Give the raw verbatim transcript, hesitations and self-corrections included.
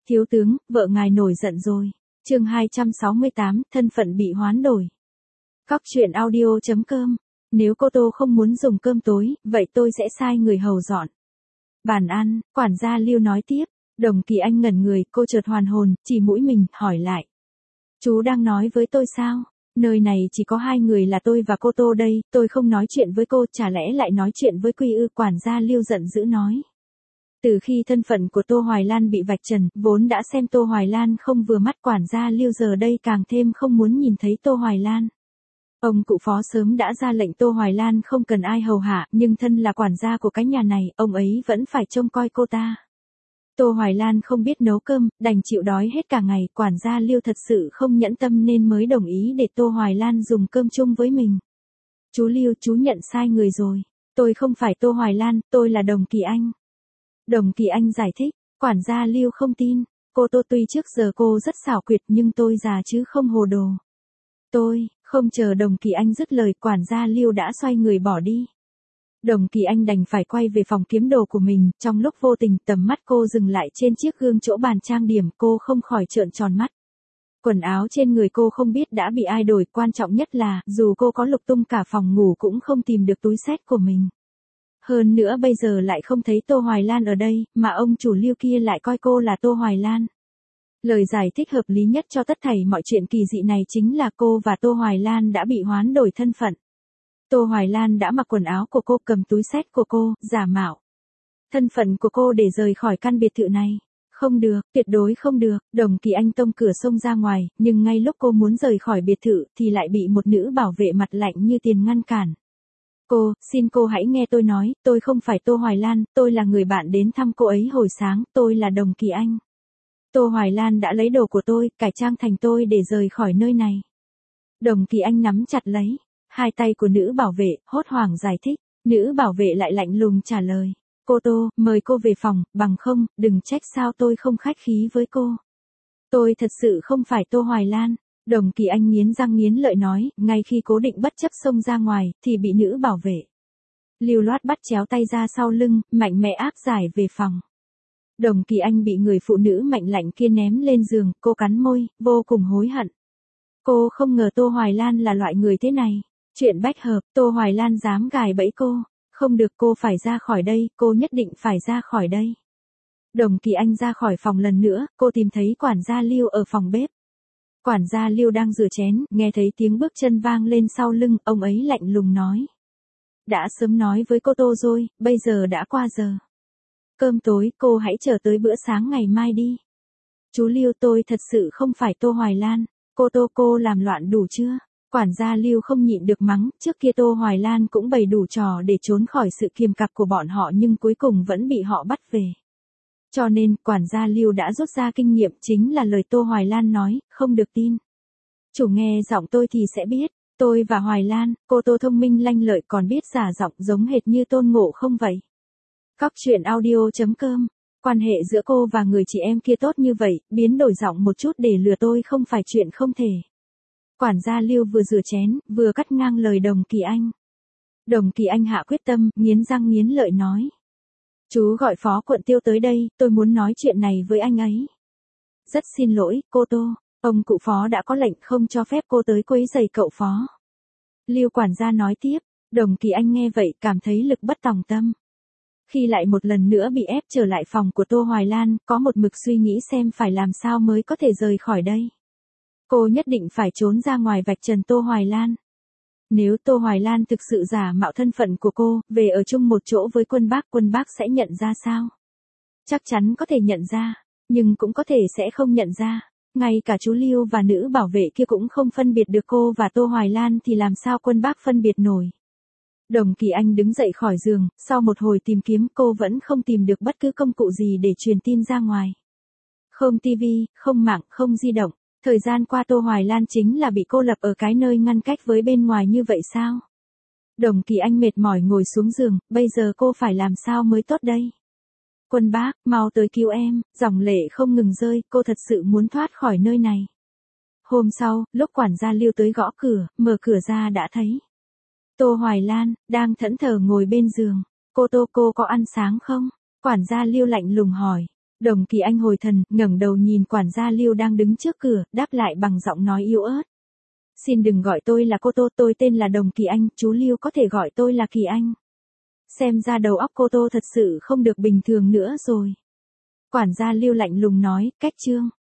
Thiếu tướng, vợ ngài nổi giận rồi. Chương hai trăm sáu mươi tám, thân phận bị hoán đổi. Cóc truyện audio chấm com. Nếu cô Tô không muốn dùng cơm tối, vậy tôi sẽ sai người hầu dọn bàn ăn. Quản gia Lưu nói tiếp. Đồng Kỳ Anh ngẩn người, cô chợt hoàn hồn, chỉ mũi mình, hỏi lại. Chú đang nói với tôi sao? Nơi này chỉ có hai người là tôi và cô Tô đây, tôi không nói chuyện với cô, chả lẽ lại nói chuyện với Quy ư? Quản gia Lưu giận dữ nói. Từ khi thân phận của Tô Hoài Lan bị vạch trần, vốn đã xem Tô Hoài Lan không vừa mắt, quản gia Lưu giờ đây càng thêm không muốn nhìn thấy Tô Hoài Lan. Ông cụ phó sớm đã ra lệnh Tô Hoài Lan không cần ai hầu hạ, nhưng thân là quản gia của cái nhà này, ông ấy vẫn phải trông coi cô ta. Tô Hoài Lan không biết nấu cơm, đành chịu đói hết cả ngày, quản gia Lưu thật sự không nhẫn tâm nên mới đồng ý để Tô Hoài Lan dùng cơm chung với mình. Chú Lưu, chú nhận sai người rồi. Tôi không phải Tô Hoài Lan, tôi là Đồng Kỳ Anh. Đồng Kỳ Anh giải thích, quản gia Lưu không tin. Cô Tô tuy trước giờ cô rất xảo quyệt nhưng tôi già chứ không hồ đồ. Tôi, không chờ Đồng Kỳ Anh dứt lời, quản gia Lưu đã xoay người bỏ đi. Đồng Kỳ Anh đành phải quay về phòng kiếm đồ của mình, trong lúc vô tình tầm mắt cô dừng lại trên chiếc gương chỗ bàn trang điểm, cô không khỏi trợn tròn mắt. Quần áo trên người cô không biết đã bị ai đổi, quan trọng nhất là, dù cô có lục tung cả phòng ngủ cũng không tìm được túi xách của mình. Hơn nữa bây giờ lại không thấy Tô Hoài Lan ở đây, mà ông chủ Lưu kia lại coi cô là Tô Hoài Lan. Lời giải thích hợp lý nhất cho tất thảy mọi chuyện kỳ dị này chính là cô và Tô Hoài Lan đã bị hoán đổi thân phận. Tô Hoài Lan đã mặc quần áo của cô, cầm túi xách của cô, giả mạo thân phận của cô để rời khỏi căn biệt thự này. Không được, tuyệt đối không được. Đồng Kỳ Anh tông cửa xông ra ngoài, nhưng ngay lúc cô muốn rời khỏi biệt thự thì lại bị một nữ bảo vệ mặt lạnh như tiền ngăn cản. Cô, xin cô hãy nghe tôi nói, tôi không phải Tô Hoài Lan, tôi là người bạn đến thăm cô ấy hồi sáng, tôi là Đồng Kỳ Anh. Tô Hoài Lan đã lấy đồ của tôi, cải trang thành tôi để rời khỏi nơi này. Đồng Kỳ Anh nắm chặt lấy hai tay của nữ bảo vệ, hốt hoảng giải thích. Nữ bảo vệ lại lạnh lùng trả lời. Cô Tô, mời cô về phòng, bằng không, đừng trách sao tôi không khách khí với cô. Tôi thật sự không phải Tô Hoài Lan. Đồng Kỳ Anh nghiến răng nghiến lợi nói, ngay khi cố định bất chấp xông ra ngoài, thì bị nữ bảo vệ lưu loát bắt chéo tay ra sau lưng, mạnh mẽ áp giải về phòng. Đồng Kỳ Anh bị người phụ nữ mạnh lạnh kia ném lên giường, cô cắn môi, vô cùng hối hận. Cô không ngờ Tô Hoài Lan là loại người thế này. Chuyện bách hợp, Tô Hoài Lan dám gài bẫy cô. Không được, cô phải ra khỏi đây, cô nhất định phải ra khỏi đây. Đồng Kỳ Anh ra khỏi phòng lần nữa, cô tìm thấy quản gia Lưu ở phòng bếp. Quản gia Lưu đang rửa chén, nghe thấy tiếng bước chân vang lên sau lưng, ông ấy lạnh lùng nói. Đã sớm nói với cô Tô rồi, bây giờ đã qua giờ cơm tối, cô hãy chờ tới bữa sáng ngày mai đi. Chú Lưu, tôi thật sự không phải Tô Hoài Lan. Cô Tô, cô làm loạn đủ chưa? Quản gia Lưu không nhịn được mắng, trước kia Tô Hoài Lan cũng bày đủ trò để trốn khỏi sự kiềm cặp của bọn họ nhưng cuối cùng vẫn bị họ bắt về. Cho nên, quản gia Lưu đã rút ra kinh nghiệm, chính là lời Tô Hoài Lan nói, không được tin. Chủ nghe giọng tôi thì sẽ biết, tôi và Hoài Lan, cô Tô thông minh lanh lợi còn biết giả giọng giống hệt như Tôn Ngộ không vậy. Cóc truyện audio chấm com. Quan hệ giữa cô và người chị em kia tốt như vậy, biến đổi giọng một chút để lừa tôi không phải chuyện không thể. Quản gia Lưu vừa rửa chén, vừa cắt ngang lời Đồng Kỳ Anh. Đồng Kỳ Anh hạ quyết tâm, nghiến răng nghiến lợi nói. Chú gọi phó quận Tiêu tới đây, tôi muốn nói chuyện này với anh ấy. Rất xin lỗi, cô Tô, ông cụ phó đã có lệnh không cho phép cô tới quấy rầy cậu phó. Lưu quản gia nói tiếp. Đồng Kỳ Anh nghe vậy cảm thấy lực bất tòng tâm. Khi lại một lần nữa bị ép trở lại phòng của Tô Hoài Lan, có một mực suy nghĩ xem phải làm sao mới có thể rời khỏi đây. Cô nhất định phải trốn ra ngoài vạch trần Tô Hoài Lan. Nếu Tô Hoài Lan thực sự giả mạo thân phận của cô, về ở chung một chỗ với Quân Bác, Quân Bác sẽ nhận ra sao? Chắc chắn có thể nhận ra, nhưng cũng có thể sẽ không nhận ra. Ngay cả chú Lưu và nữ bảo vệ kia cũng không phân biệt được cô và Tô Hoài Lan thì làm sao Quân Bác phân biệt nổi. Đồng Kỳ Anh đứng dậy khỏi giường, sau một hồi tìm kiếm cô vẫn không tìm được bất cứ công cụ gì để truyền tin ra ngoài. Không tivi, không mạng, không di động. Thời gian qua Tô Hoài Lan chính là bị cô lập ở cái nơi ngăn cách với bên ngoài như vậy sao? Đồng Kỳ Anh mệt mỏi ngồi xuống giường, bây giờ cô phải làm sao mới tốt đây? Quân Bác, mau tới cứu em, dòng lệ không ngừng rơi, cô thật sự muốn thoát khỏi nơi này. Hôm sau, lúc quản gia Lưu tới gõ cửa, mở cửa ra đã thấy Tô Hoài Lan, đang thẫn thờ ngồi bên giường. Cô Tô, cô có ăn sáng không? Quản gia Lưu lạnh lùng hỏi. Đồng Kỳ Anh hồi thần, ngẩng đầu nhìn quản gia Lưu đang đứng trước cửa, đáp lại bằng giọng nói yếu ớt. Xin đừng gọi tôi là cô Tô, tôi tên là Đồng Kỳ Anh, chú Lưu có thể gọi tôi là Kỳ Anh. Xem ra đầu óc cô Tô thật sự không được bình thường nữa rồi. Quản gia Lưu lạnh lùng nói, cách chương.